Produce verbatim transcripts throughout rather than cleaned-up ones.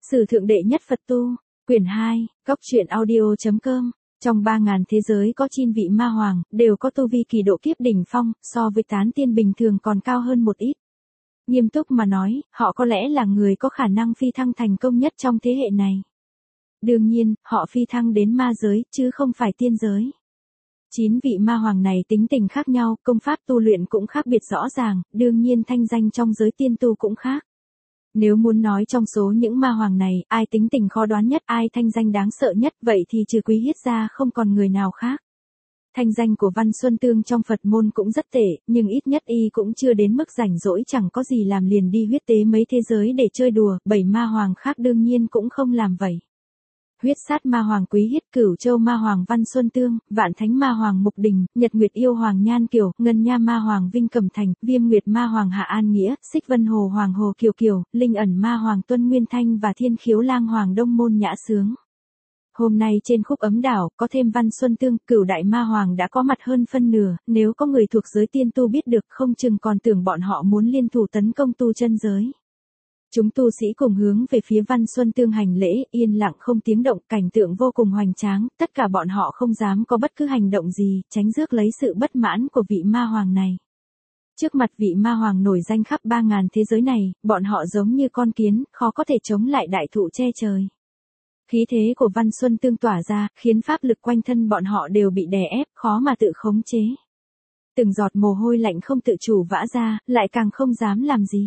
Sử thượng đệ nhất Phật tu, quyển hai, góc truyện audio chấm com. Trong ba ngàn thế giới có chín vị ma hoàng, đều có tu vi kỳ độ kiếp đỉnh phong, so với tán tiên bình thường còn cao hơn một ít. Nghiêm túc mà nói, họ có lẽ là người có khả năng phi thăng thành công nhất trong thế hệ này. Đương nhiên, họ phi thăng đến ma giới, chứ không phải tiên giới. Chín vị ma hoàng này tính tình khác nhau, công pháp tu luyện cũng khác biệt rõ ràng, đương nhiên thanh danh trong giới tiên tu cũng khác. Nếu muốn nói trong số những ma hoàng này, ai tính tình khó đoán nhất, ai thanh danh đáng sợ nhất, vậy thì trừ Quý Hiết ra không còn người nào khác. Thanh danh của Văn Xuân Tương trong Phật môn cũng rất tệ, nhưng ít nhất y cũng chưa đến mức rảnh rỗi chẳng có gì làm liền đi huyết tế mấy thế giới để chơi đùa, bảy ma hoàng khác đương nhiên cũng không làm vậy. Huyết sát ma hoàng Quý Hiết, Cửu Châu ma hoàng Văn Xuân Tương, Vạn Thánh ma hoàng Mục Đình, Nhật Nguyệt yêu hoàng Nhan Kiều, Ngân Nha ma hoàng Vinh Cẩm Thành, Viêm Nguyệt ma hoàng Hạ An Nghĩa, Xích Vân Hồ hoàng Hồ Kiều Kiều, Linh Ẩn ma hoàng Tuân Nguyên Thanh và Thiên Khiếu lang hoàng Đông Môn Nhã Sướng. Hôm nay trên khúc ấm đảo, có thêm Văn Xuân Tương, Cửu đại ma hoàng đã có mặt hơn phân nửa, nếu có người thuộc giới tiên tu biết được không chừng còn tưởng bọn họ muốn liên thủ tấn công tu chân giới. Chúng tu sĩ cùng hướng về phía Văn Xuân Tương hành lễ, yên lặng không tiếng động, cảnh tượng vô cùng hoành tráng, tất cả bọn họ không dám có bất cứ hành động gì, tránh rước lấy sự bất mãn của vị ma hoàng này. Trước mặt vị ma hoàng nổi danh khắp ba ngàn thế giới này, bọn họ giống như con kiến, khó có thể chống lại đại thụ che trời. Khí thế của Văn Xuân Tương tỏa ra, khiến pháp lực quanh thân bọn họ đều bị đè ép, khó mà tự khống chế. Từng giọt mồ hôi lạnh không tự chủ vã ra, lại càng không dám làm gì.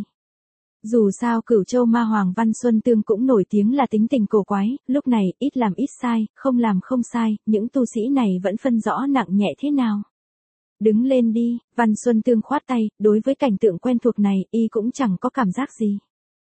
Dù sao Cửu Châu ma hoàng Văn Xuân Tương cũng nổi tiếng là tính tình cổ quái, lúc này ít làm ít sai, không làm không sai, những tu sĩ này vẫn phân rõ nặng nhẹ thế nào. Đứng lên đi, Văn Xuân Tương khoát tay, đối với cảnh tượng quen thuộc này, y cũng chẳng có cảm giác gì.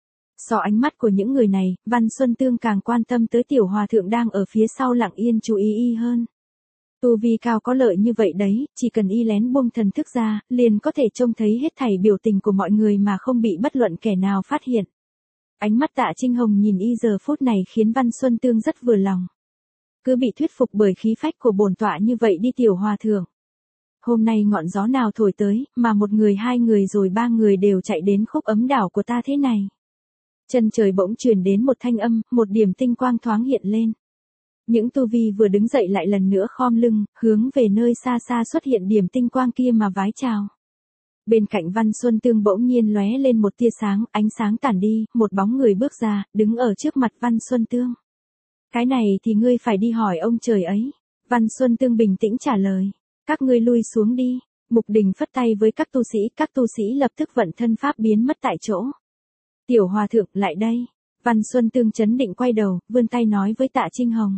So ánh mắt của những người này, Văn Xuân Tương càng quan tâm tới tiểu hòa thượng đang ở phía sau lặng yên chú ý y hơn. Tu vi cao có lợi như vậy đấy, chỉ cần y lén buông thần thức ra, liền có thể trông thấy hết thảy biểu tình của mọi người mà không bị bất luận kẻ nào phát hiện. Ánh mắt Tạ Trinh Hồng nhìn y giờ phút này khiến Văn Xuân Tương rất vừa lòng. Cứ bị thuyết phục bởi khí phách của bổn tọa như vậy đi tiểu hòa thượng. Hôm nay ngọn gió nào thổi tới, mà một người hai người rồi ba người đều chạy đến khúc ấm đảo của ta thế này. Chân trời bỗng truyền đến một thanh âm, một điểm tinh quang thoáng hiện lên. Những tu vi vừa đứng dậy lại lần nữa khom lưng, hướng về nơi xa xa xuất hiện điểm tinh quang kia mà vái chào. Bên cạnh Văn Xuân Tương bỗng nhiên lóe lên một tia sáng, ánh sáng tản đi, một bóng người bước ra, đứng ở trước mặt Văn Xuân Tương. Cái này thì ngươi phải đi hỏi ông trời ấy. Văn Xuân Tương bình tĩnh trả lời. Các ngươi lui xuống đi. Mục Đình phất tay với các tu sĩ, các tu sĩ lập tức vận thân pháp biến mất tại chỗ. Tiểu hòa thượng lại đây. Văn Xuân Tương chấn định quay đầu, vươn tay nói với Tạ Trinh Hồng.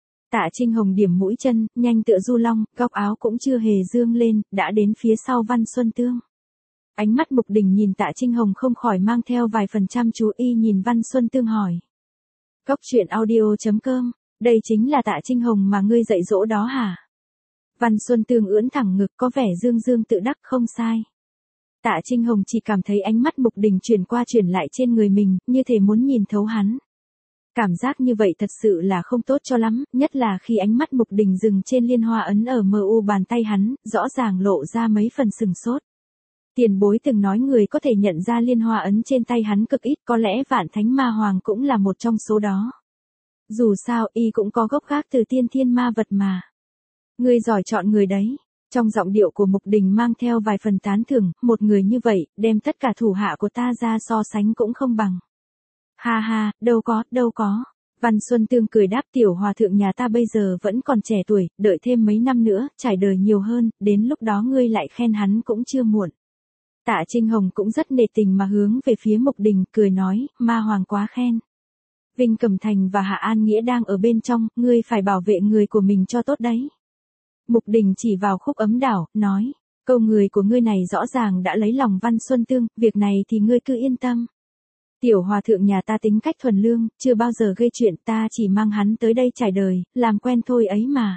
Tạ Trinh Hồng điểm mũi chân, nhanh tựa du long, góc áo cũng chưa hề dương lên, đã đến phía sau Văn Xuân Tương. Ánh mắt Mục Đình nhìn Tạ Trinh Hồng không khỏi mang theo vài phần chăm chú, y nhìn Văn Xuân Tương hỏi. Góc truyện audio chấm com, đây chính là Tạ Trinh Hồng mà ngươi dạy dỗ đó hả? Văn Xuân Tương ưỡn thẳng ngực có vẻ dương dương tự đắc, không sai. Tạ Trinh Hồng chỉ cảm thấy ánh mắt Mục Đình chuyển qua chuyển lại trên người mình, như thể muốn nhìn thấu hắn. Cảm giác như vậy thật sự là không tốt cho lắm, nhất là khi ánh mắt Mục Đình dừng trên liên hoa ấn ở mờ u bàn tay hắn, rõ ràng lộ ra mấy phần sừng sốt. Tiền bối từng nói người có thể nhận ra liên hoa ấn trên tay hắn cực ít, có lẽ Vạn Thánh ma hoàng cũng là một trong số đó. Dù sao, y cũng có gốc gác từ tiên thiên ma vật mà. Ngươi giỏi chọn người đấy. Trong giọng điệu của Mục Đình mang theo vài phần tán thưởng, một người như vậy, đem tất cả thủ hạ của ta ra so sánh cũng không bằng. Ha ha, đâu có, đâu có. Văn Xuân Tương cười đáp, tiểu hòa thượng nhà ta bây giờ vẫn còn trẻ tuổi, đợi thêm mấy năm nữa, trải đời nhiều hơn, đến lúc đó ngươi lại khen hắn cũng chưa muộn. Tạ Trinh Hồng cũng rất nể tình mà hướng về phía Mục Đình, cười nói, ma hoàng quá khen. Vinh Cẩm Thành và Hạ An Nghĩa đang ở bên trong, ngươi phải bảo vệ người của mình cho tốt đấy. Mục Đình chỉ vào khúc ấm đảo, nói, câu người của ngươi này rõ ràng đã lấy lòng Văn Xuân Tương, việc này thì ngươi cứ yên tâm. Tiểu hòa thượng nhà ta tính cách thuần lương, chưa bao giờ gây chuyện, ta chỉ mang hắn tới đây trải đời, làm quen thôi ấy mà.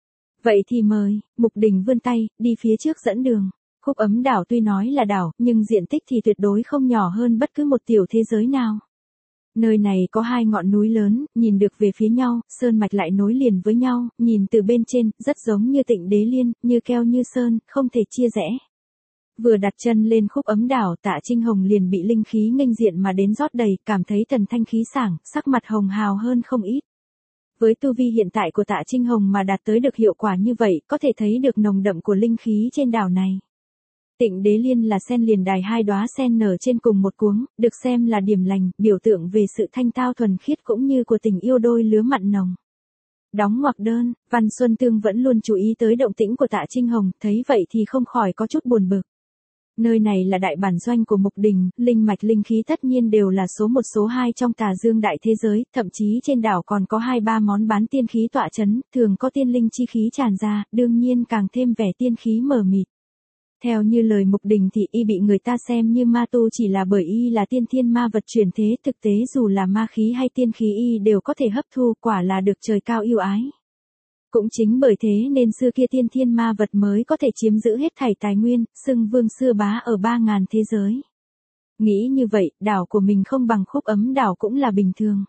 Vậy thì mời. Mục Đình vươn tay, đi phía trước dẫn đường. Khúc ấm đảo tuy nói là đảo, nhưng diện tích thì tuyệt đối không nhỏ hơn bất cứ một tiểu thế giới nào. Nơi này có hai ngọn núi lớn, nhìn được về phía nhau, sơn mạch lại nối liền với nhau, nhìn từ bên trên, rất giống như Tịnh Đế Liên, như keo như sơn, không thể chia rẽ. Vừa đặt chân lên khúc ấm đảo, Tạ Trinh Hồng liền bị linh khí nghênh diện mà đến rót đầy, cảm thấy thần thanh khí sảng, sắc mặt hồng hào hơn không ít. Với tu vi hiện tại của Tạ Trinh Hồng mà đạt tới được hiệu quả như vậy, có thể thấy được nồng đậm của linh khí trên đảo này. Tịnh Đế Liên là sen liền đài hai đóa sen nở trên cùng một cuống, được xem là điểm lành, biểu tượng về sự thanh tao thuần khiết cũng như của tình yêu đôi lứa mặn nồng. Đóng ngoặc đơn, Văn Xuân Tương vẫn luôn chú ý tới động tĩnh của Tạ Trinh Hồng, thấy vậy thì không khỏi có chút buồn bực. Nơi này là đại bản doanh của Mục Đình, linh mạch linh khí tất nhiên đều là số một số hai trong tà dương đại thế giới, thậm chí trên đảo còn có hai ba món bán tiên khí tọa chấn, thường có tiên linh chi khí tràn ra, đương nhiên càng thêm vẻ tiên khí mờ mịt. Theo như lời Mục Đình thì y bị người ta xem như ma tu chỉ là bởi y là tiên thiên ma vật chuyển thế, thực tế dù là ma khí hay tiên khí y đều có thể hấp thu, quả là được trời cao yêu ái. Cũng chính bởi thế nên xưa kia tiên thiên ma vật mới có thể chiếm giữ hết thảy tài nguyên, xưng vương xưa bá ở ba ngàn thế giới. Nghĩ như vậy, đảo của mình không bằng khúc ấm đảo cũng là bình thường.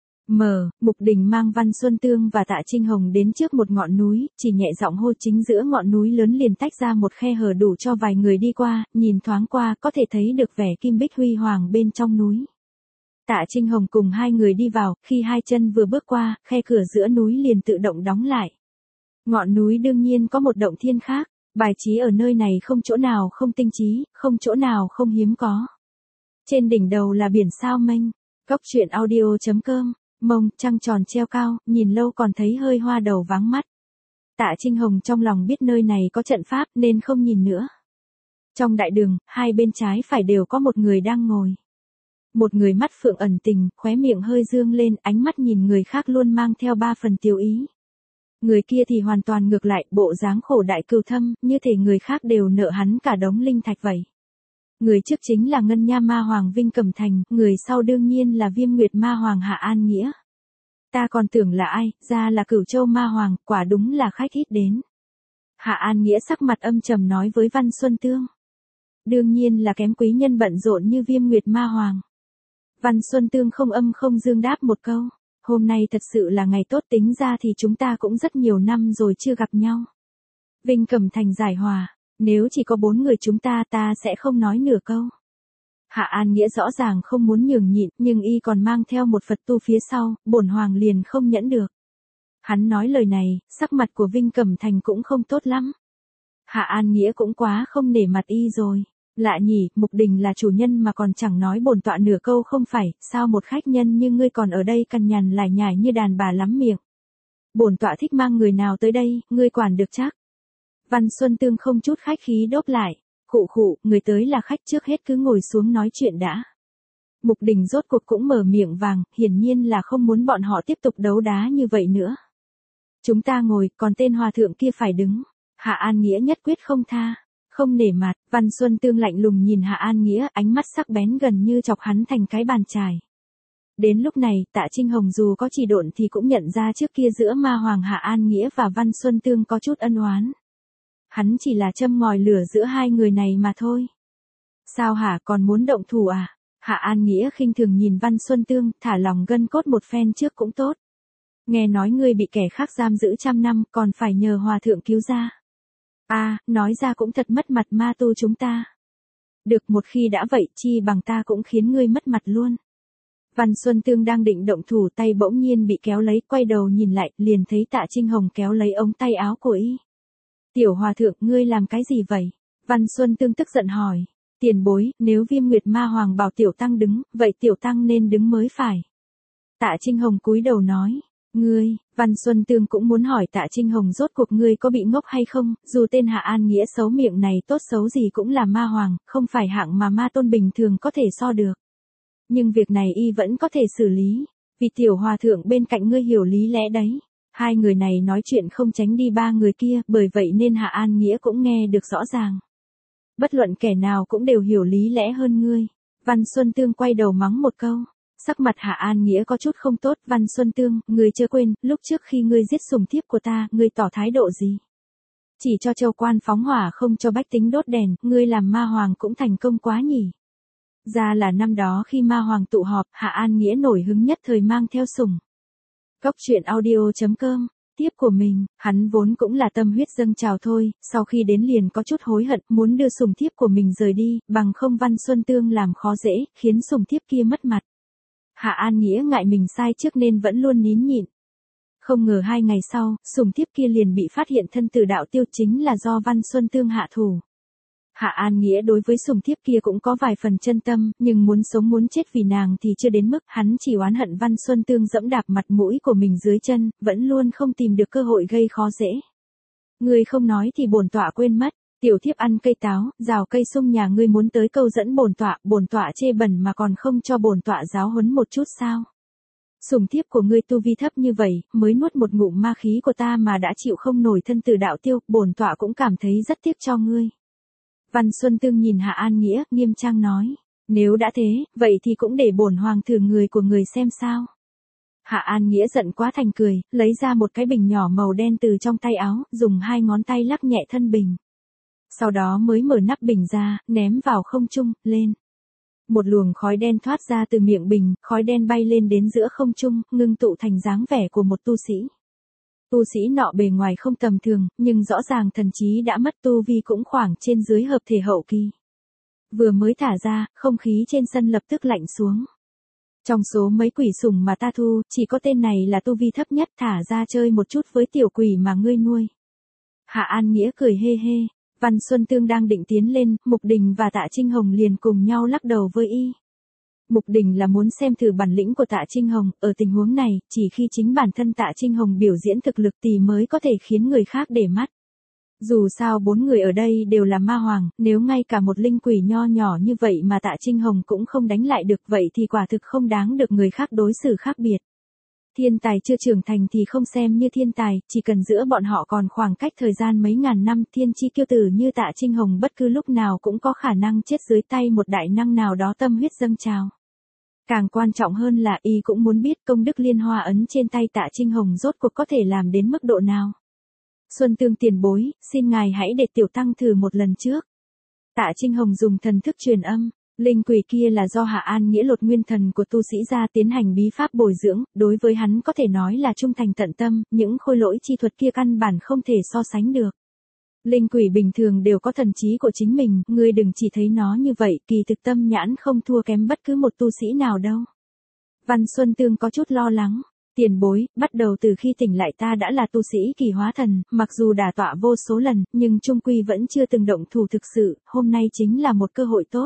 Mở, Mục Đình mang Văn Xuân Tương và Tạ Trinh Hồng đến trước một ngọn núi, chỉ nhẹ giọng hô, chính giữa ngọn núi lớn liền tách ra một khe hở đủ cho vài người đi qua, nhìn thoáng qua có thể thấy được vẻ kim bích huy hoàng bên trong núi. Tạ Trinh Hồng cùng hai người đi vào, khi hai chân vừa bước qua, khe cửa giữa núi liền tự động đóng lại. Ngọn núi đương nhiên có một động thiên khác, bài trí ở nơi này không chỗ nào không tinh trí, không chỗ nào không hiếm có. Trên đỉnh đầu là biển sao mênh, góc truyện audio chấm com, mông, trăng tròn treo cao, nhìn lâu còn thấy hơi hoa đầu váng mắt. Tạ Trinh Hồng trong lòng biết nơi này có trận pháp nên không nhìn nữa. Trong đại đường, hai bên trái phải đều có một người đang ngồi. Một người mắt phượng ẩn tình, khóe miệng hơi dương lên, ánh mắt nhìn người khác luôn mang theo ba phần tiêu ý. Người kia thì hoàn toàn ngược lại, bộ dáng khổ đại cừu thâm, như thể người khác đều nợ hắn cả đống linh thạch vậy. Người trước chính là Ngân Nha Ma Hoàng Vinh Cẩm Thành, người sau đương nhiên là Viêm Nguyệt Ma Hoàng Hạ An Nghĩa. Ta còn tưởng là ai, ra là Cửu Châu Ma Hoàng, quả đúng là khách ít đến. Hạ An Nghĩa sắc mặt âm trầm nói với Văn Xuân Tương. Đương nhiên là kém quý nhân bận rộn như Viêm Nguyệt Ma Hoàng. Văn Xuân Tương không âm không dương đáp một câu. Hôm nay thật sự là ngày tốt, tính ra thì chúng ta cũng rất nhiều năm rồi chưa gặp nhau. Vinh Cẩm Thành giải hòa. Nếu chỉ có bốn người chúng ta ta sẽ không nói nửa câu. Hạ An Nghĩa rõ ràng không muốn nhường nhịn, nhưng y còn mang theo một Phật tu phía sau, bổn hoàng liền không nhẫn được. Hắn nói lời này, sắc mặt của Vinh Cẩm Thành cũng không tốt lắm. Hạ An Nghĩa cũng quá không nể mặt y rồi. Lạ nhỉ, Mục Đình là chủ nhân mà còn chẳng nói bổn tọa nửa câu không phải, sao một khách nhân như ngươi còn ở đây cằn nhằn lải nhải như đàn bà lắm miệng. Bổn tọa thích mang người nào tới đây, ngươi quản được chắc. Văn Xuân Tương không chút khách khí đốp lại, khụ khụ, người tới là khách, trước hết cứ ngồi xuống nói chuyện đã. Mục Đình rốt cuộc cũng mở miệng vàng, hiển nhiên là không muốn bọn họ tiếp tục đấu đá như vậy nữa. Chúng ta ngồi, còn tên hòa thượng kia phải đứng. Hạ An Nghĩa nhất quyết không tha, không nể mặt. Văn Xuân Tương lạnh lùng nhìn Hạ An Nghĩa, ánh mắt sắc bén gần như chọc hắn thành cái bàn chải. Đến lúc này, Tạ Trinh Hồng dù có chỉ độn thì cũng nhận ra trước kia giữa Ma Hoàng Hạ An Nghĩa và Văn Xuân Tương có chút ân oán. Hắn chỉ là châm ngòi lửa giữa hai người này mà thôi. Sao hả, còn muốn động thủ à? Hạ An Nghĩa khinh thường nhìn Văn Xuân Tương, thả lòng gân cốt một phen trước cũng tốt. Nghe nói ngươi bị kẻ khác giam giữ trăm năm, còn phải nhờ hòa thượng cứu ra. À, nói ra cũng thật mất mặt ma tu chúng ta. Được, một khi đã vậy, chi bằng ta cũng khiến ngươi mất mặt luôn. Văn Xuân Tương đang định động thủ, tay bỗng nhiên bị kéo lấy, quay đầu nhìn lại, liền thấy Tạ Trinh Hồng kéo lấy ống tay áo của y. Tiểu hòa thượng, ngươi làm cái gì vậy? Văn Xuân Tương tức giận hỏi. Tiền bối, nếu Viêm Nguyệt Ma Hoàng bảo tiểu tăng đứng, vậy tiểu tăng nên đứng mới phải. Tạ Trinh Hồng cúi đầu nói. Ngươi, Văn Xuân Tương cũng muốn hỏi Tạ Trinh Hồng rốt cuộc ngươi có bị ngốc hay không, dù tên Hạ An Nghĩa xấu miệng này tốt xấu gì cũng là ma hoàng, không phải hạng mà ma tôn bình thường có thể so được. Nhưng việc này y vẫn có thể xử lý, vì tiểu hòa thượng bên cạnh ngươi hiểu lý lẽ đấy. Hai người này nói chuyện không tránh đi ba người kia, bởi vậy nên Hạ An Nghĩa cũng nghe được rõ ràng. Bất luận kẻ nào cũng đều hiểu lý lẽ hơn ngươi. Văn Xuân Tương quay đầu mắng một câu. Sắc mặt Hạ An Nghĩa có chút không tốt. Văn Xuân Tương, ngươi chưa quên, lúc trước khi ngươi giết sùng thiếp của ta, ngươi tỏ thái độ gì? Chỉ cho châu quan phóng hỏa không cho bách tính đốt đèn, ngươi làm ma hoàng cũng thành công quá nhỉ. Ra là năm đó khi ma hoàng tụ họp, Hạ An Nghĩa nổi hứng nhất thời mang theo sùng. Góc truyện audio chấm com tiếp của mình, hắn vốn cũng là tâm huyết dâng trào thôi, sau khi đến liền có chút hối hận, muốn đưa sủng thiếp của mình rời đi, bằng không Văn Xuân Tương làm khó dễ, khiến sủng thiếp kia mất mặt. Hạ An Nghĩa ngại mình sai trước nên vẫn luôn nín nhịn. Không ngờ hai ngày sau, sủng thiếp kia liền bị phát hiện thân tử đạo tiêu, chính là do Văn Xuân Tương hạ thủ. Hạ An Nghĩa đối với sủng thiếp kia cũng có vài phần chân tâm, nhưng muốn sống muốn chết vì nàng thì chưa đến mức, hắn chỉ oán hận Văn Xuân Tương dẫm đạp mặt mũi của mình dưới chân, vẫn luôn không tìm được cơ hội gây khó dễ. Ngươi không nói thì bổn tọa quên mất, tiểu thiếp ăn cây táo, rào cây sung nhà ngươi muốn tới câu dẫn bổn tọa, bổn tọa chê bẩn mà còn không cho bổn tọa giáo huấn một chút sao? Sủng thiếp của ngươi tu vi thấp như vậy, mới nuốt một ngụm ma khí của ta mà đã chịu không nổi thân tử đạo tiêu, bổn tọa cũng cảm thấy rất tiếc cho ngươi. Văn Xuân Tương nhìn Hạ An Nghĩa, nghiêm trang nói, nếu đã thế, vậy thì cũng để bổn hoàng thử người của người xem sao. Hạ An Nghĩa giận quá thành cười, lấy ra một cái bình nhỏ màu đen từ trong tay áo, dùng hai ngón tay lắc nhẹ thân bình. Sau đó mới mở nắp bình ra, ném vào không trung, lên. Một luồng khói đen thoát ra từ miệng bình, khói đen bay lên đến giữa không trung, ngưng tụ thành dáng vẻ của một tu sĩ. Tu sĩ nọ bề ngoài không tầm thường, nhưng rõ ràng thần trí đã mất, tu vi cũng khoảng trên dưới hợp thể hậu kỳ. Vừa mới thả ra, không khí trên sân lập tức lạnh xuống. Trong số mấy quỷ sủng mà ta thu, chỉ có tên này là tu vi thấp nhất, thả ra chơi một chút với tiểu quỷ mà ngươi nuôi. Hạ An Nghĩa cười hê hê. Văn Xuân Tương đang định tiến lên, Mục Đình và Tạ Trinh Hồng liền cùng nhau lắc đầu với y. Mục Đình là muốn xem thử bản lĩnh của Tạ Trinh Hồng, ở tình huống này, chỉ khi chính bản thân Tạ Trinh Hồng biểu diễn thực lực thì mới có thể khiến người khác để mắt. Dù sao bốn người ở đây đều là ma hoàng, nếu ngay cả một linh quỷ nho nhỏ như vậy mà Tạ Trinh Hồng cũng không đánh lại được, vậy thì quả thực không đáng được người khác đối xử khác biệt. Thiên tài chưa trưởng thành thì không xem như thiên tài, chỉ cần giữa bọn họ còn khoảng cách thời gian mấy ngàn năm, thiên chi kiêu tử như Tạ Trinh Hồng bất cứ lúc nào cũng có khả năng chết dưới tay một đại năng nào đó tâm huyết dâng trào. Càng quan trọng hơn là y cũng muốn biết công đức liên hoa ấn trên tay Tạ Trinh Hồng rốt cuộc có thể làm đến mức độ nào. Xuân Tương tiền bối, xin ngài hãy để tiểu tăng thử một lần trước. Tạ Trinh Hồng dùng thần thức truyền âm. Linh quỷ kia là do Hạ An Nghĩa lột nguyên thần của tu sĩ ra tiến hành bí pháp bồi dưỡng, đối với hắn có thể nói là trung thành tận tâm, những khôi lỗi chi thuật kia căn bản không thể so sánh được. Linh quỷ bình thường đều có thần trí của chính mình, ngươi đừng chỉ thấy nó như vậy, kỳ thực tâm nhãn không thua kém bất cứ một tu sĩ nào đâu. Văn Xuân Tương có chút lo lắng. Tiền bối, bắt đầu từ khi tỉnh lại ta đã là tu sĩ kỳ hóa thần, mặc dù đả tọa vô số lần, nhưng trung quy vẫn chưa từng động thủ thực sự, hôm nay chính là một cơ hội tốt.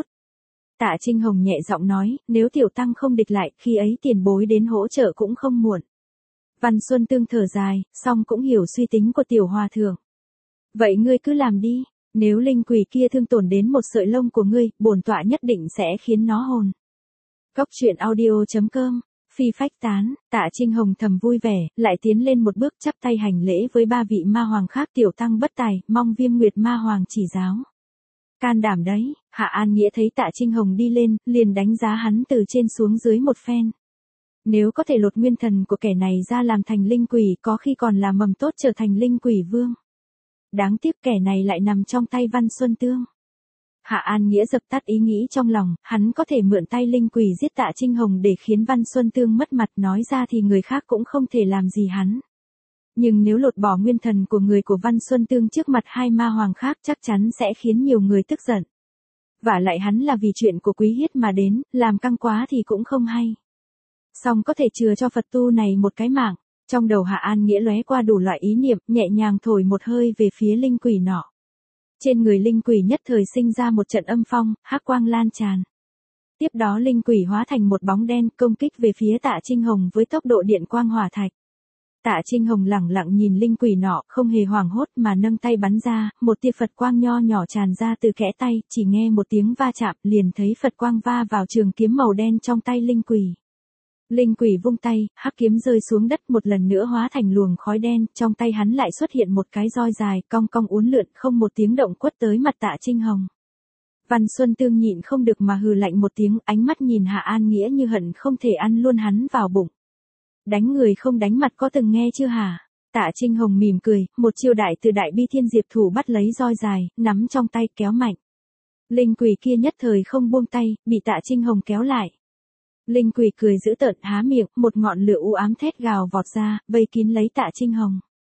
Tạ Trinh Hồng nhẹ giọng nói, nếu tiểu tăng không địch lại, khi ấy tiền bối đến hỗ trợ cũng không muộn. Văn Xuân Tương thở dài, song cũng hiểu suy tính của tiểu hòa thượng. Vậy ngươi cứ làm đi, nếu linh quỷ kia thương tổn đến một sợi lông của ngươi, bổn tọa nhất định sẽ khiến nó hồn. Cốc truyện audio chấm com, phi phách tán, Tạ Trinh Hồng thầm vui vẻ, lại tiến lên một bước chắp tay hành lễ với ba vị ma hoàng khác, tiểu tăng bất tài, mong Viêm Nguyệt ma hoàng chỉ giáo. Can đảm đấy, Hạ An Nghĩa thấy Tạ Trinh Hồng đi lên, liền đánh giá hắn từ trên xuống dưới một phen. Nếu có thể lột nguyên thần của kẻ này ra làm thành linh quỷ, có khi còn là mầm tốt trở thành linh quỷ vương. Đáng tiếc kẻ này lại nằm trong tay Văn Xuân Tương. Hạ An Nghĩa dập tắt ý nghĩ trong lòng, hắn có thể mượn tay linh quỷ giết Tạ Trinh Hồng để khiến Văn Xuân Tương mất mặt, nói ra thì người khác cũng không thể làm gì hắn. Nhưng nếu lột bỏ nguyên thần của người của Văn Xuân Tương trước mặt hai ma hoàng khác chắc chắn sẽ khiến nhiều người tức giận. Vả lại hắn là vì chuyện của Quý Hiết mà đến, làm căng quá thì cũng không hay. Song có thể chừa cho Phật tu này một cái mạng. Trong đầu Hạ An Nghĩa lóe qua đủ loại ý niệm, nhẹ nhàng thổi một hơi về phía linh quỷ nọ. Trên người linh quỷ nhất thời sinh ra một trận âm phong, hắc quang lan tràn. Tiếp đó linh quỷ hóa thành một bóng đen công kích về phía Tạ Trinh Hồng với tốc độ điện quang hỏa thạch. Tạ Trinh Hồng lẳng lặng nhìn linh quỷ nọ, không hề hoảng hốt mà nâng tay bắn ra, một tia Phật quang nho nhỏ tràn ra từ kẽ tay, chỉ nghe một tiếng va chạm, liền thấy Phật quang va vào trường kiếm màu đen trong tay linh quỷ. Linh quỷ vung tay, hắc kiếm rơi xuống đất một lần nữa hóa thành luồng khói đen, trong tay hắn lại xuất hiện một cái roi dài, cong cong uốn lượn, không một tiếng động quất tới mặt Tạ Trinh Hồng. Văn Xuân Tương nhịn không được mà hừ lạnh một tiếng, ánh mắt nhìn Hạ An Nghĩa như hận không thể ăn luôn hắn vào bụng. Đánh người không đánh mặt có từng nghe chưa hả? Tạ Trinh Hồng mỉm cười, một chiêu đại từ đại bi thiên diệp thủ bắt lấy roi dài, nắm trong tay kéo mạnh. Linh quỷ kia nhất thời không buông tay, bị Tạ Trinh Hồng kéo lại. Linh quỷ cười dữ tợn há miệng, một ngọn lửa u ám thét gào vọt ra, vây kín lấy Tạ Trinh Hồng.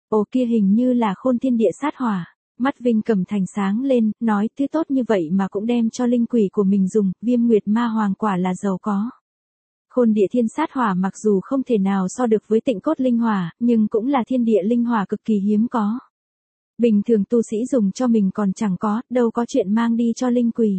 Ồ kia hình như là khôn thiên địa sát hỏa. Mắt Vinh Cẩm Thành sáng lên, nói thứ tốt như vậy mà cũng đem cho linh quỷ của mình dùng, Viêm Nguyệt Ma Hoàng quả là giàu có. Khôn địa thiên sát hỏa mặc dù không thể nào so được với tịnh cốt linh hỏa, nhưng cũng là thiên địa linh hỏa cực kỳ hiếm có. Bình thường tu sĩ dùng cho mình còn chẳng có, đâu có chuyện mang đi cho linh quỷ.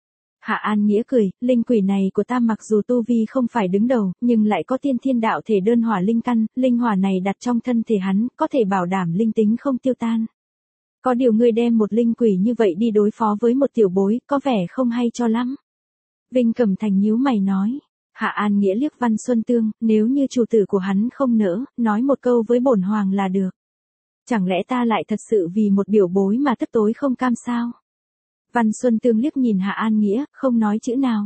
Hạ An Nghĩa cười, linh quỷ này của ta mặc dù tu vi không phải đứng đầu, nhưng lại có tiên thiên đạo thể đơn hỏa linh căn, linh hỏa này đặt trong thân thể hắn, có thể bảo đảm linh tính không tiêu tan. Có điều ngươi đem một linh quỷ như vậy đi đối phó với một tiểu bối, có vẻ không hay cho lắm. Vinh Cẩm Thành nhíu mày nói. Hạ An Nghĩa liếc Văn Xuân Tương, nếu như chủ tử của hắn không nỡ, nói một câu với bổn hoàng là được. Chẳng lẽ ta lại thật sự vì một biểu bối mà tức tối không cam sao? Văn Xuân Tương liếc nhìn Hạ An Nghĩa, không nói chữ nào.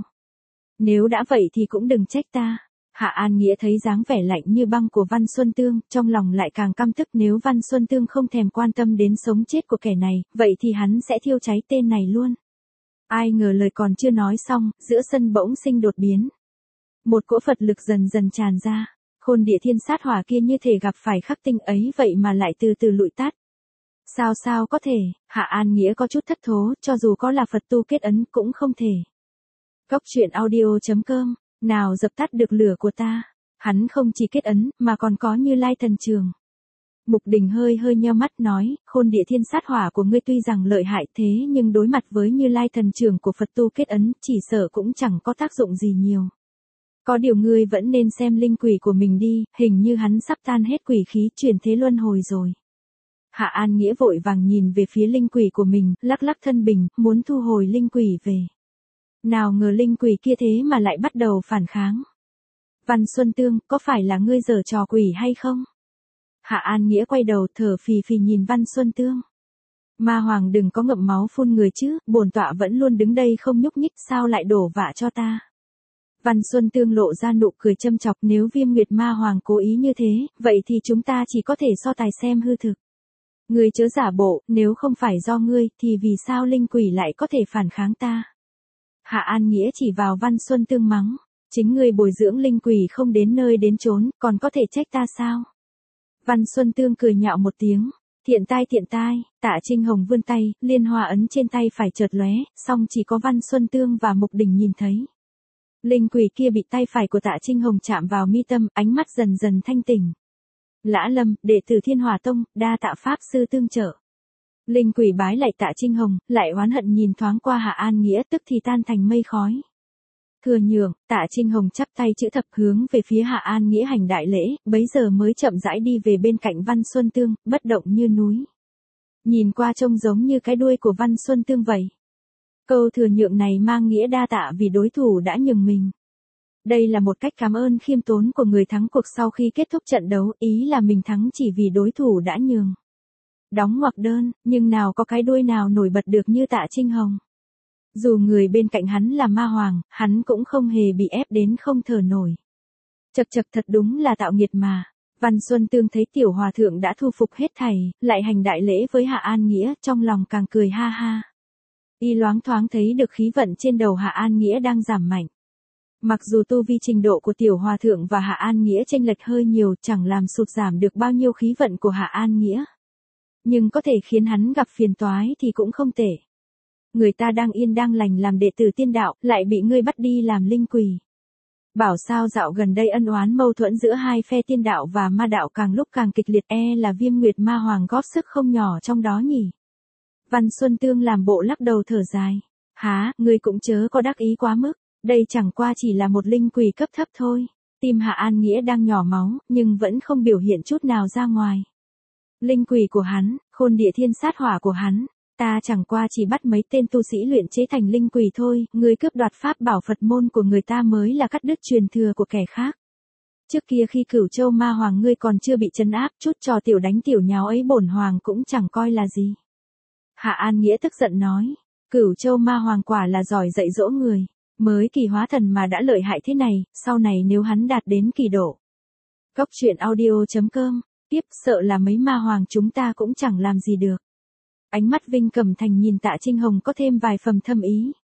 Nếu đã vậy thì cũng đừng trách ta. Hạ An Nghĩa thấy dáng vẻ lạnh như băng của Văn Xuân Tương, trong lòng lại càng căm tức, nếu Văn Xuân Tương không thèm quan tâm đến sống chết của kẻ này, vậy thì hắn sẽ thiêu cháy tên này luôn. Ai ngờ lời còn chưa nói xong, giữa sân bỗng sinh đột biến. Một cỗ Phật lực dần dần tràn ra, khôn địa thiên sát hỏa kia như thể gặp phải khắc tinh ấy vậy mà lại từ từ lụi tắt. Sao sao có thể, Hạ An Nghĩa có chút thất thố, cho dù có là Phật tu kết ấn cũng không thể. Cốc truyện audio chấm com, nào dập tắt được lửa của ta, hắn không chỉ kết ấn, mà còn có Như Lai thần trường. Mục Đình hơi hơi nheo mắt nói, khôn địa thiên sát hỏa của ngươi tuy rằng lợi hại thế nhưng đối mặt với Như Lai thần trường của Phật tu kết ấn, chỉ sợ cũng chẳng có tác dụng gì nhiều. Có điều ngươi vẫn nên xem linh quỷ của mình đi, hình như hắn sắp tan hết quỷ khí chuyển thế luân hồi rồi. Hạ An Nghĩa vội vàng nhìn về phía linh quỷ của mình, lắc lắc thân bình, muốn thu hồi linh quỷ về. Nào ngờ linh quỷ kia thế mà lại bắt đầu phản kháng. Văn Xuân Tương, có phải là ngươi giở trò quỷ hay không? Hạ An Nghĩa quay đầu thở phì phì nhìn Văn Xuân Tương. Ma Hoàng đừng có ngậm máu phun người chứ, bổn tọa vẫn luôn đứng đây không nhúc nhích, sao lại đổ vạ cho ta? Văn Xuân Tương lộ ra nụ cười châm chọc, nếu Viêm Nguyệt Ma Hoàng cố ý như thế, vậy thì chúng ta chỉ có thể so tài xem hư thực. Ngươi chớ giả bộ, nếu không phải do ngươi, thì vì sao linh quỷ lại có thể phản kháng ta? Hạ An Nghĩa chỉ vào Văn Xuân Tương mắng, chính ngươi bồi dưỡng linh quỷ không đến nơi đến chốn, còn có thể trách ta sao? Văn Xuân Tương cười nhạo một tiếng, thiện tai thiện tai, Tạ Trinh Hồng vươn tay, liên hoa ấn trên tay phải chợt lóe, song chỉ có Văn Xuân Tương và Mục Đình nhìn thấy. Linh quỷ kia bị tay phải của Tạ Trinh Hồng chạm vào mi tâm, ánh mắt dần dần thanh tỉnh. Lã Lâm, đệ tử Thiên Hỏa Tông, đa tạ pháp sư tương trợ. Linh quỷ bái lại Tạ Trinh Hồng, lại oán hận nhìn thoáng qua Hạ An Nghĩa, tức thì tan thành mây khói. Thừa nhường, Tạ Trinh Hồng chắp tay chữ thập hướng về phía Hạ An Nghĩa hành đại lễ, bấy giờ mới chậm rãi đi về bên cạnh Văn Xuân Tương, bất động như núi. Nhìn qua trông giống như cái đuôi của Văn Xuân Tương vậy. Câu thừa nhượng này mang nghĩa đa tạ vì đối thủ đã nhường mình. Đây là một cách cảm ơn khiêm tốn của người thắng cuộc sau khi kết thúc trận đấu, ý là mình thắng chỉ vì đối thủ đã nhường. Đóng ngoặc đơn, nhưng nào có cái đuôi nào nổi bật được như Tạ Trinh Hồng. Dù người bên cạnh hắn là Ma Hoàng, hắn cũng không hề bị ép đến không thở nổi. Chật chật thật đúng là tạo nghiệt mà. Văn Xuân Tương thấy tiểu hòa thượng đã thu phục hết thảy, lại hành đại lễ với Hạ An Nghĩa, trong lòng càng cười ha ha. Y loáng thoáng thấy được khí vận trên đầu Hạ An Nghĩa đang giảm mạnh. Mặc dù tu vi trình độ của tiểu hòa thượng và Hạ An Nghĩa chênh lệch hơi nhiều, chẳng làm sụt giảm được bao nhiêu khí vận của Hạ An Nghĩa. Nhưng có thể khiến hắn gặp phiền toái thì cũng không tệ. Người ta đang yên đang lành làm đệ tử tiên đạo, lại bị ngươi bắt đi làm linh quỷ. Bảo sao dạo gần đây ân oán mâu thuẫn giữa hai phe tiên đạo và ma đạo càng lúc càng kịch liệt, e là Viêm Nguyệt Ma Hoàng góp sức không nhỏ trong đó nhỉ. Văn Xuân Tương làm bộ lắc đầu thở dài. Há, ngươi cũng chớ có đắc ý quá mức, đây chẳng qua chỉ là một linh quỷ cấp thấp thôi. Tim Hạ An Nghĩa đang nhỏ máu, nhưng vẫn không biểu hiện chút nào ra ngoài. Linh quỷ của hắn, khôn địa thiên sát hỏa của hắn, ta chẳng qua chỉ bắt mấy tên tu sĩ luyện chế thành linh quỷ thôi, ngươi cướp đoạt pháp bảo Phật môn của người ta mới là cắt đứt truyền thừa của kẻ khác. Trước kia khi Cửu Châu Ma Hoàng ngươi còn chưa bị trấn áp, chút trò tiểu đánh tiểu nháo ấy bổn hoàng cũng chẳng coi là gì. Hạ An Nghĩa tức giận nói, Cửu Châu Ma Hoàng quả là giỏi dạy dỗ người, mới kỳ hóa thần mà đã lợi hại thế này, sau này nếu hắn đạt đến kỳ độ. Cốc truyện audio chấm com, tiếp sợ là mấy ma hoàng chúng ta cũng chẳng làm gì được. Ánh mắt Vinh Cẩm Thành nhìn Tạ Trinh Hồng có thêm vài phần thâm ý.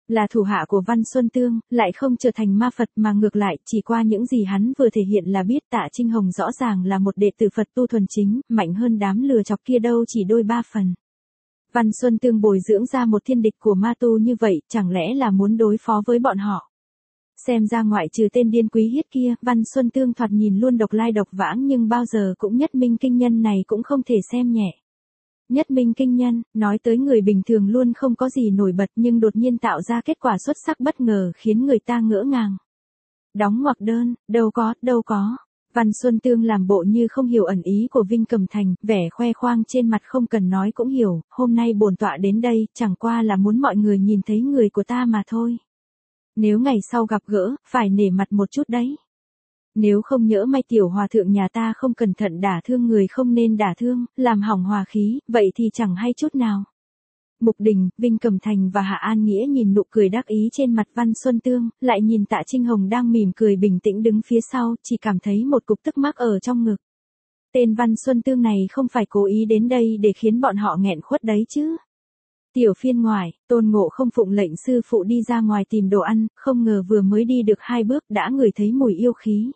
Là thủ hạ của Văn Xuân Tương, lại không trở thành ma Phật mà ngược lại, chỉ qua những gì hắn vừa thể hiện là biết Tạ Trinh Hồng rõ ràng là một đệ tử Phật tu thuần chính, mạnh hơn đám lừa chọc kia đâu chỉ đôi ba phần. Văn Xuân Tương bồi dưỡng ra một thiên địch của ma tu như vậy, chẳng lẽ là muốn đối phó với bọn họ? Xem ra ngoại trừ tên điên quý hiết kia, Văn Xuân Tương thoạt nhìn luôn độc lai độc vãng nhưng bao giờ cũng nhất minh kinh nhân này cũng không thể xem nhẹ. Nhất minh kinh nhân, nói tới người bình thường luôn không có gì nổi bật nhưng đột nhiên tạo ra kết quả xuất sắc bất ngờ khiến người ta ngỡ ngàng. Đóng ngoặc đơn, đâu có, đâu có. Văn Xuân Tương làm bộ như không hiểu ẩn ý của Vinh Cẩm Thành, vẻ khoe khoang trên mặt không cần nói cũng hiểu, hôm nay bổn tọa đến đây, chẳng qua là muốn mọi người nhìn thấy người của ta mà thôi. Nếu ngày sau gặp gỡ, phải nể mặt một chút đấy. Nếu không nhỡ may tiểu hòa thượng nhà ta không cẩn thận đả thương người không nên đả thương, làm hỏng hòa khí, vậy thì chẳng hay chút nào. Mục Đình, Vinh Cẩm Thành và Hạ An Nghĩa nhìn nụ cười đắc ý trên mặt Văn Xuân Tương, lại nhìn Tạ Trinh Hồng đang mỉm cười bình tĩnh đứng phía sau, chỉ cảm thấy một cục tức mắc ở trong ngực. Tên Văn Xuân Tương này không phải cố ý đến đây để khiến bọn họ nghẹn khuất đấy chứ. Tiểu phiên ngoài, Tôn Ngộ không phụng lệnh sư phụ đi ra ngoài tìm đồ ăn, không ngờ vừa mới đi được hai bước đã ngửi thấy mùi yêu khí.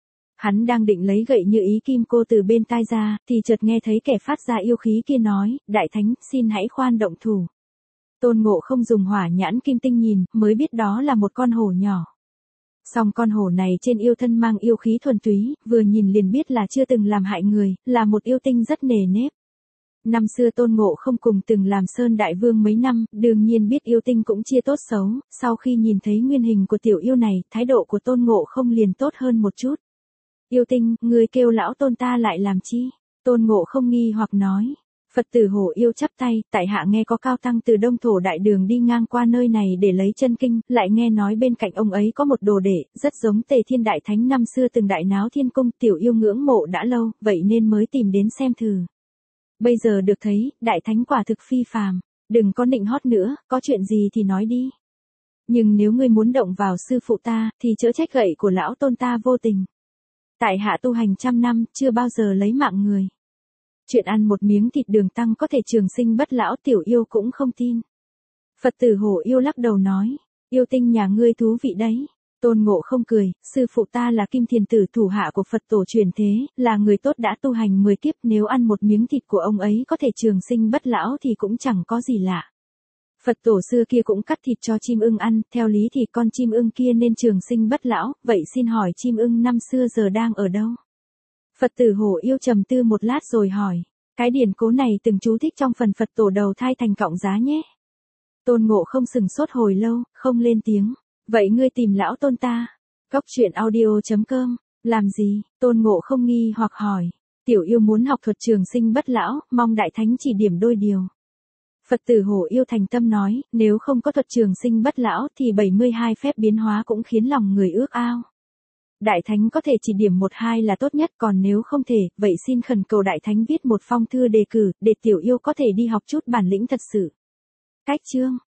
Hắn đang định lấy gậy như ý kim cô từ bên tai ra, thì chợt nghe thấy kẻ phát ra yêu khí kia nói, Đại Thánh, xin hãy khoan động thủ. Tôn Ngộ không dùng hỏa nhãn kim tinh nhìn, mới biết đó là một con hổ nhỏ. Song con hổ này trên yêu thân mang yêu khí thuần túy, vừa nhìn liền biết là chưa từng làm hại người, là một yêu tinh rất nề nếp. Năm xưa Tôn Ngộ không cùng từng làm Sơn Đại Vương mấy năm, đương nhiên biết yêu tinh cũng chia tốt xấu, sau khi nhìn thấy nguyên hình của tiểu yêu này, thái độ của Tôn Ngộ không liền tốt hơn một chút. Yêu tinh, ngươi kêu lão Tôn ta lại làm chi? Tôn Ngộ không nghi hoặc nói. Phật tử hổ yêu chắp tay, tại hạ nghe có cao tăng từ Đông Thổ Đại Đường đi ngang qua nơi này để lấy chân kinh, lại nghe nói bên cạnh ông ấy có một đồ đệ, rất giống Tề Thiên Đại Thánh năm xưa từng đại náo thiên cung, tiểu yêu ngưỡng mộ đã lâu, vậy nên mới tìm đến xem thử. Bây giờ được thấy, Đại Thánh quả thực phi phàm, đừng có nịnh hót nữa, có chuyện gì thì nói đi. Nhưng nếu ngươi muốn động vào sư phụ ta, thì chớ trách gậy của lão Tôn ta vô tình. Tại hạ tu hành trăm năm, chưa bao giờ lấy mạng người. Chuyện ăn một miếng thịt đường tăng có thể trường sinh bất lão, tiểu yêu cũng không tin. Phật tử hổ yêu lắc đầu nói, yêu tinh nhà ngươi thú vị đấy. Tôn Ngộ không cười, sư phụ ta là Kim Thiền Tử thủ hạ của Phật tổ truyền thế, là người tốt đã tu hành mười kiếp, nếu ăn một miếng thịt của ông ấy có thể trường sinh bất lão thì cũng chẳng có gì lạ. Phật tổ xưa kia cũng cắt thịt cho chim ưng ăn, theo lý thì con chim ưng kia nên trường sinh bất lão, vậy xin hỏi chim ưng năm xưa giờ đang ở đâu? Phật tử hổ yêu trầm tư một lát rồi hỏi, cái điển cố này từng chú thích trong phần Phật tổ đầu thai thành Cọng Giá nhé. Tôn Ngộ không sừng sốt hồi lâu, không lên tiếng. Vậy ngươi tìm lão Tôn ta. Góc truyện audio chấm com, làm gì? Tôn Ngộ không nghi hoặc hỏi. Tiểu yêu muốn học thuật trường sinh bất lão, mong Đại Thánh chỉ điểm đôi điều. Phật tử hổ yêu thành tâm nói, nếu không có thuật trường sinh bất lão thì bảy mươi hai phép biến hóa cũng khiến lòng người ước ao. Đại Thánh có thể chỉ điểm một hai là tốt nhất, còn nếu không thể, vậy xin khẩn cầu Đại Thánh viết một phong thư đề cử, để tiểu yêu có thể đi học chút bản lĩnh thật sự. Cách chương